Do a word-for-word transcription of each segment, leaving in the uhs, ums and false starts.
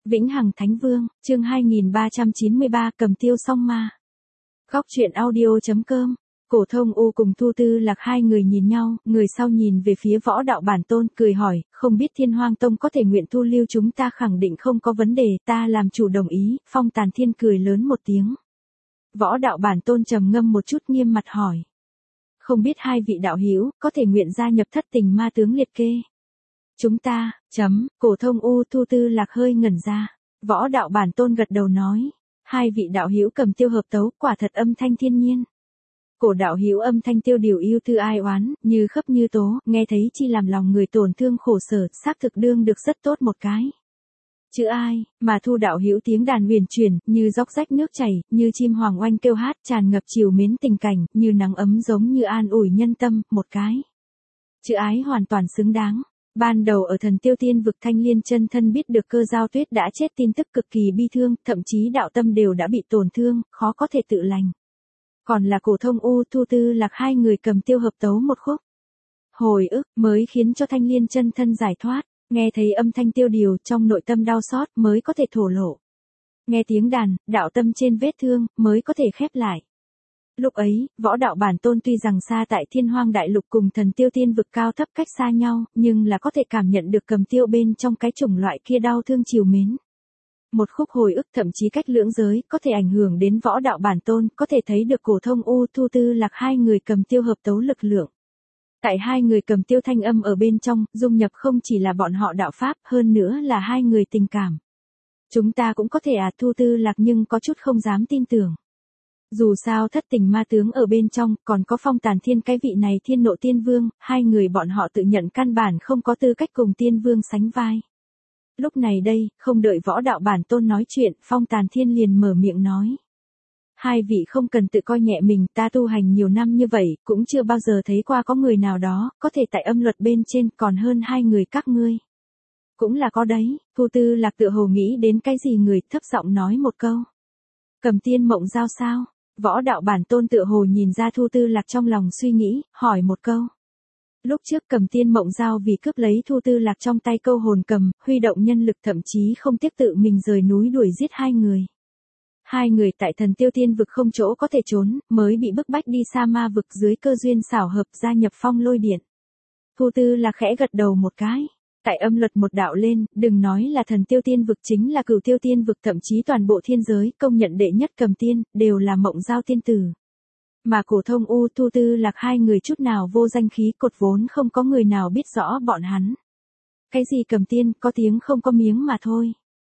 Vĩnh Hằng Thánh Vương, chương hai nghìn ba trăm chín mươi ba, Cầm Tiêu Song Ma. Góc truyện audio.com. Cổ Thông U cùng Thu Tư Lạc hai người nhìn nhau, người sau nhìn về phía Võ Đạo Bản Tôn, cười hỏi, không biết Thiên Hoang Tông có thể nguyện thu lưu chúng ta, khẳng định không có vấn đề, ta làm chủ đồng ý. Phong Tàn Thiên cười lớn một tiếng. Võ Đạo Bản Tôn trầm ngâm một chút, nghiêm mặt hỏi. Không biết hai vị đạo hữu có thể nguyện gia nhập Thất Tình Ma Tướng liệt kê. Chúng ta, chấm, Cổ Thông U Thu Tư Lạc hơi ngẩn ra. Võ Đạo Bản Tôn gật đầu nói. Hai vị đạo hữu cầm tiêu hợp tấu, quả thật âm thanh thiên nhiên. Cổ đạo hữu âm thanh tiêu điều yêu thư ai oán, như khấp như tố, nghe thấy chi làm lòng người tổn thương khổ sở, xác thực đương được rất tốt một cái. Chữ ai, mà Thu đạo hữu tiếng đàn huyền chuyển, như dốc rách nước chảy, như chim hoàng oanh kêu hát, tràn ngập chiều mến tình cảnh, như nắng ấm giống như an ủi nhân tâm, một cái. Chữ ái hoàn toàn xứng đáng. Ban đầu ở Thần Tiêu Tiên vực, Thanh Liên chân thân biết được Cơ Giao Tuyết đã chết, tin tức cực kỳ bi thương, thậm chí đạo tâm đều đã bị tổn thương, khó có thể tự lành. Còn là Cổ Thông U Thu Tư Lạc hai người cầm tiêu hợp tấu một khúc. Hồi ức mới khiến cho Thanh Liên chân thân giải thoát, nghe thấy âm thanh tiêu điều trong nội tâm đau xót mới có thể thổ lộ. Nghe tiếng đàn, đạo tâm trên vết thương mới có thể khép lại. Lúc ấy, Võ Đạo Bản Tôn tuy rằng xa tại Thiên Hoang Đại Lục cùng Thần Tiêu Tiên vực cao thấp cách xa nhau, nhưng là có thể cảm nhận được cầm tiêu bên trong cái chủng loại kia đau thương chiều mến. Một khúc hồi ức thậm chí cách lưỡng giới, có thể ảnh hưởng đến Võ Đạo Bản Tôn, có thể thấy được Cổ Thông U Thu Tư Lạc hai người cầm tiêu hợp tấu lực lượng. Tại hai người cầm tiêu thanh âm ở bên trong, dung nhập không chỉ là bọn họ đạo pháp, hơn nữa là hai người tình cảm. Chúng ta cũng có thể à, Thu Tư Lạc nhưng có chút không dám tin tưởng. Dù sao Thất Tình Ma Tướng ở bên trong, còn có Phong Tàn Thiên cái vị này Thiên Nộ Tiên Vương, hai người bọn họ tự nhận căn bản không có tư cách cùng Tiên Vương sánh vai. Lúc này đây, không đợi Võ Đạo Bản Tôn nói chuyện, Phong Tàn Thiên liền mở miệng nói. Hai vị không cần tự coi nhẹ mình, ta tu hành nhiều năm như vậy, cũng chưa bao giờ thấy qua có người nào đó, có thể tại âm luật bên trên còn hơn hai người các ngươi. Cũng là có đấy, Thu Tư Lạc tựa hồ nghĩ đến cái gì người, thấp giọng nói một câu. Cầm Tiên Mộng Giao sao? Võ Đạo Bản Tôn tựa hồ nhìn ra Thu Tư Lạc trong lòng suy nghĩ, hỏi một câu. Lúc trước Cầm Tiên Mộng Giao vì cướp lấy Thu Tư Lạc trong tay câu hồn cầm, huy động nhân lực thậm chí không tiếc tự mình rời núi đuổi giết hai người. Hai người tại Thần Tiêu Tiên vực không chỗ có thể trốn, mới bị bức bách đi Sa Ma vực, dưới cơ duyên xảo hợp gia nhập Phong Lôi Điện. Thu Tư Lạc khẽ gật đầu một cái. Tại âm luật một đạo lên, đừng nói là Thần Tiêu Tiên vực, chính là Cửu Tiêu Tiên vực, thậm chí toàn bộ thiên giới, công nhận đệ nhất cầm tiên, đều là Mộng Giao tiên tử. Mà Cổ Thông U Thu Tư Lạc hai người chút nào vô danh khí, cột vốn không có người nào biết rõ bọn hắn. Cái gì cầm tiên, có tiếng không có miếng mà thôi.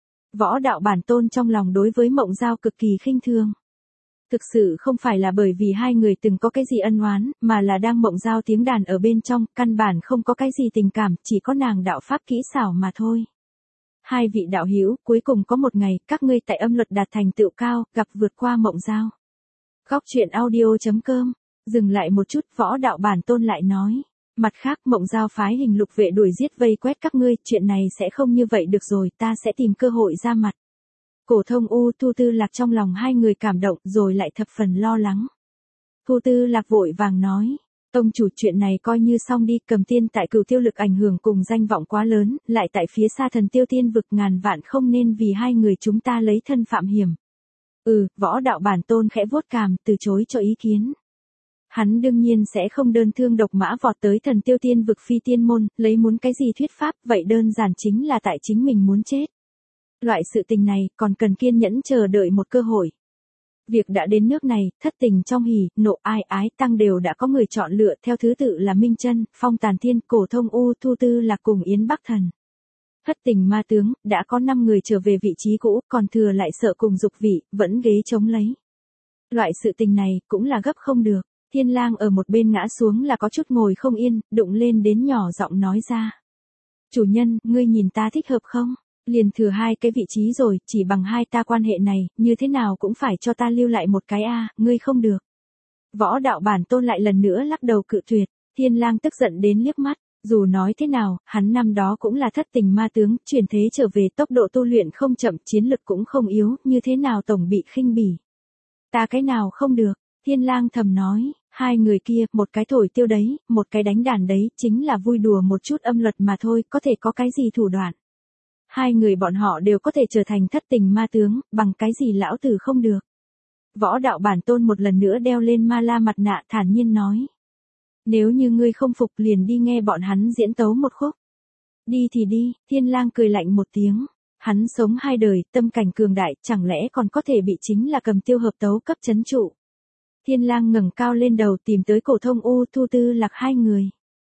Võ Đạo Bản Tôn trong lòng đối với Mộng Giao cực kỳ khinh thường. Thực sự không phải là bởi vì hai người từng có cái gì ân oán, mà là đang Mộng Giao tiếng đàn ở bên trong, căn bản không có cái gì tình cảm, chỉ có nàng đạo pháp kỹ xảo mà thôi. Hai vị đạo hữu, cuối cùng có một ngày, các ngươi tại âm luật đạt thành tựu cao, gặp vượt qua Mộng Giao. Góc truyện audio.com. Dừng lại một chút, Võ Đạo Bản Tôn lại nói. Mặt khác, Mộng Giao phái hình lục vệ đuổi giết vây quét các ngươi, chuyện này sẽ không như vậy được rồi, ta sẽ tìm cơ hội ra mặt. Cổ Thông U Thu Tư Lạc trong lòng hai người cảm động, rồi lại thập phần lo lắng. Thu Tư Lạc vội vàng nói. Tông chủ, chuyện này coi như xong đi, cầm tiên tại Cửu Tiêu lực ảnh hưởng cùng danh vọng quá lớn, lại tại phía xa Thần Tiêu Tiên vực, ngàn vạn không nên vì hai người chúng ta lấy thân phạm hiểm. Ừ, Võ Đạo Bản Tôn khẽ vuốt cằm, từ chối cho ý kiến. Hắn đương nhiên sẽ không đơn thương độc mã vọt tới Thần Tiêu Tiên vực phi tiên môn, lấy muốn cái gì thuyết pháp, vậy đơn giản chính là tại chính mình muốn chết. Loại sự tình này, còn cần kiên nhẫn chờ đợi một cơ hội. Việc đã đến nước này, thất tình trong hỉ, nộ, ai, ái, tăng đều đã có người chọn lựa, theo thứ tự là Minh Chân, Phong Tàn Thiên, Cổ Thông U Thu Tư Lạc cùng Yến Bắc Thần. Thất Tình Ma Tướng, đã có năm người trở về vị trí cũ, còn thừa lại sợ cùng dục vị, vẫn ghế chống lấy. Loại sự tình này, cũng là gấp không được. Thiên Lang ở một bên ngã xuống là có chút ngồi không yên, đụng lên đến nhỏ giọng nói ra. Chủ nhân, ngươi nhìn ta thích hợp không? Liền thừa hai cái vị trí rồi, chỉ bằng hai ta quan hệ này, như thế nào cũng phải cho ta lưu lại một cái a, ngươi không được. Võ Đạo Bản Tôn lại lần nữa lắc đầu cự tuyệt. Thiên Lang tức giận đến liếc mắt. Dù nói thế nào, hắn năm đó cũng là Thất Tình Ma Tướng, chuyển thế trở về, tốc độ tu luyện không chậm, chiến lực cũng không yếu, như thế nào tổng bị khinh bỉ. Ta cái nào không được? Thiên Lang thầm nói. Hai người kia, một cái thổi tiêu đấy, một cái đánh đàn đấy, chính là vui đùa một chút âm luật mà thôi, có thể có cái gì thủ đoạn. Hai người bọn họ đều có thể trở thành thất tình ma tướng, bằng cái gì lão tử không được. Võ đạo bản tôn một lần nữa đeo lên ma la mặt nạ thản nhiên nói. Nếu như ngươi không phục liền đi nghe bọn hắn diễn tấu một khúc. Đi thì đi, Thiên Lang cười lạnh một tiếng. Hắn sống hai đời, tâm cảnh cường đại, chẳng lẽ còn có thể bị chính là Cầm Tiêu hợp tấu cấp chấn trụ. Thiên Lang ngẩng cao lên đầu tìm tới Cổ Thông U Thu Tư Lạc hai người.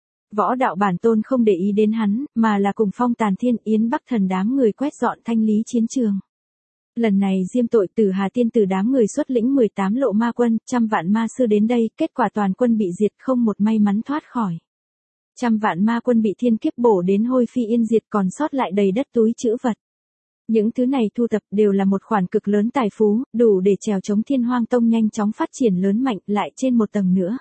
Võ đạo bản tôn không để ý đến hắn, mà là cùng Phong Tàn Thiên Yến Bắc Thần đám người quét dọn thanh lý chiến trường. Lần này diêm tội Tử Hà Tiên Tử đám người xuất lĩnh mười tám lộ ma quân, trăm vạn ma sư đến đây, kết quả toàn quân bị diệt không một may mắn thoát khỏi. Trăm vạn ma quân bị thiên kiếp bổ đến hôi phi yên diệt còn sót lại đầy đất túi trữ vật. Những thứ này thu tập đều là một khoản cực lớn tài phú, đủ để trèo chống Thiên Hoang Tông nhanh chóng phát triển lớn mạnh lại trên một tầng nữa.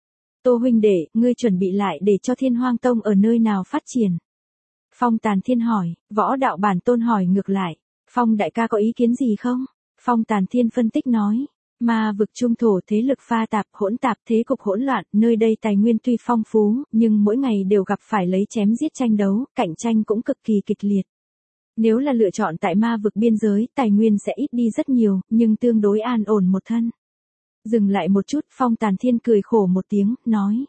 Tô huynh đệ, ngươi chuẩn bị lại để cho Thiên Hoang Tông ở nơi nào phát triển? Phong Tàn Thiên hỏi, võ đạo bản tôn hỏi ngược lại, Phong đại ca có ý kiến gì không? Phong Tàn Thiên phân tích nói, ma vực trung thổ thế lực pha tạp hỗn tạp thế cục hỗn loạn, nơi đây tài nguyên tuy phong phú, nhưng mỗi ngày đều gặp phải lấy chém giết tranh đấu, cạnh tranh cũng cực kỳ kịch liệt. Nếu là lựa chọn tại ma vực biên giới, tài nguyên sẽ ít đi rất nhiều, nhưng tương đối an ổn một thân. Dừng lại một chút, Phong Tàn Thiên cười khổ một tiếng, nói.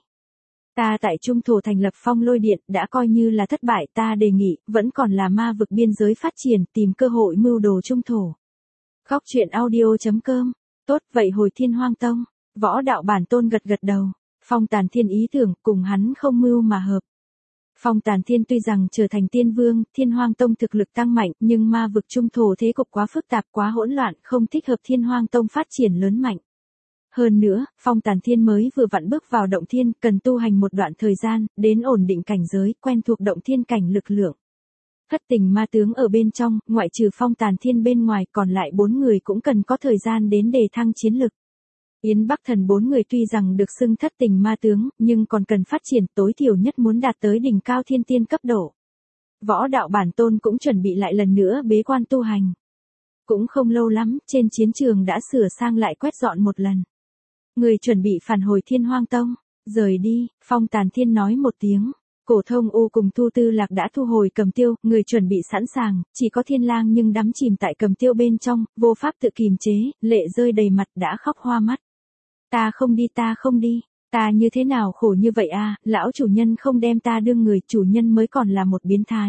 Ta tại Trung Thổ thành lập Phong Lôi Điện, đã coi như là thất bại, ta đề nghị, vẫn còn là ma vực biên giới phát triển, tìm cơ hội mưu đồ Trung Thổ. Góc truyện audio chấm com. Tốt, vậy hồi Thiên Hoang Tông. Võ đạo bản tôn gật gật đầu. Phong Tàn Thiên ý tưởng, cùng hắn không mưu mà hợp. Phong Tàn Thiên tuy rằng trở thành tiên vương, Thiên Hoang Tông thực lực tăng mạnh, nhưng ma vực Trung Thổ thế cục quá phức tạp quá hỗn loạn, không thích hợp Thiên Hoang Tông phát triển lớn mạnh. Hơn nữa, Phong Tàn Thiên mới vừa vặn bước vào động thiên, cần tu hành một đoạn thời gian, đến ổn định cảnh giới, quen thuộc động thiên cảnh lực lượng. Thất tình ma tướng ở bên trong, ngoại trừ Phong Tàn Thiên bên ngoài, còn lại bốn người cũng cần có thời gian đến đề thăng chiến lực. Yến Bắc Thần bốn người tuy rằng được xưng thất tình ma tướng, nhưng còn cần phát triển, tối thiểu nhất muốn đạt tới đỉnh cao thiên tiên cấp độ. Võ đạo bản tôn cũng chuẩn bị lại lần nữa bế quan tu hành. Cũng không lâu lắm, trên chiến trường đã sửa sang lại quét dọn một lần. Người chuẩn bị phản hồi Thiên Hoang Tông, rời đi, Phong Tàn Thiên nói một tiếng. Cổ Thông U cùng Thu Tư Lạc đã thu hồi Cầm Tiêu, người chuẩn bị sẵn sàng, chỉ có Thiên Lang nhưng đắm chìm tại Cầm Tiêu bên trong, vô pháp tự kiềm chế, lệ rơi đầy mặt đã khóc hoa mắt. Ta không đi ta không đi, ta như thế nào khổ như vậy à, lão chủ nhân không đem ta đương người, chủ nhân mới còn là một biến thái.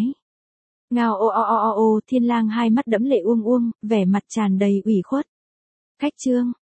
Ngao ô ô ô ô ô, Thiên Lang hai mắt đẫm lệ uông uông, vẻ mặt tràn đầy ủy khuất. Khách trương,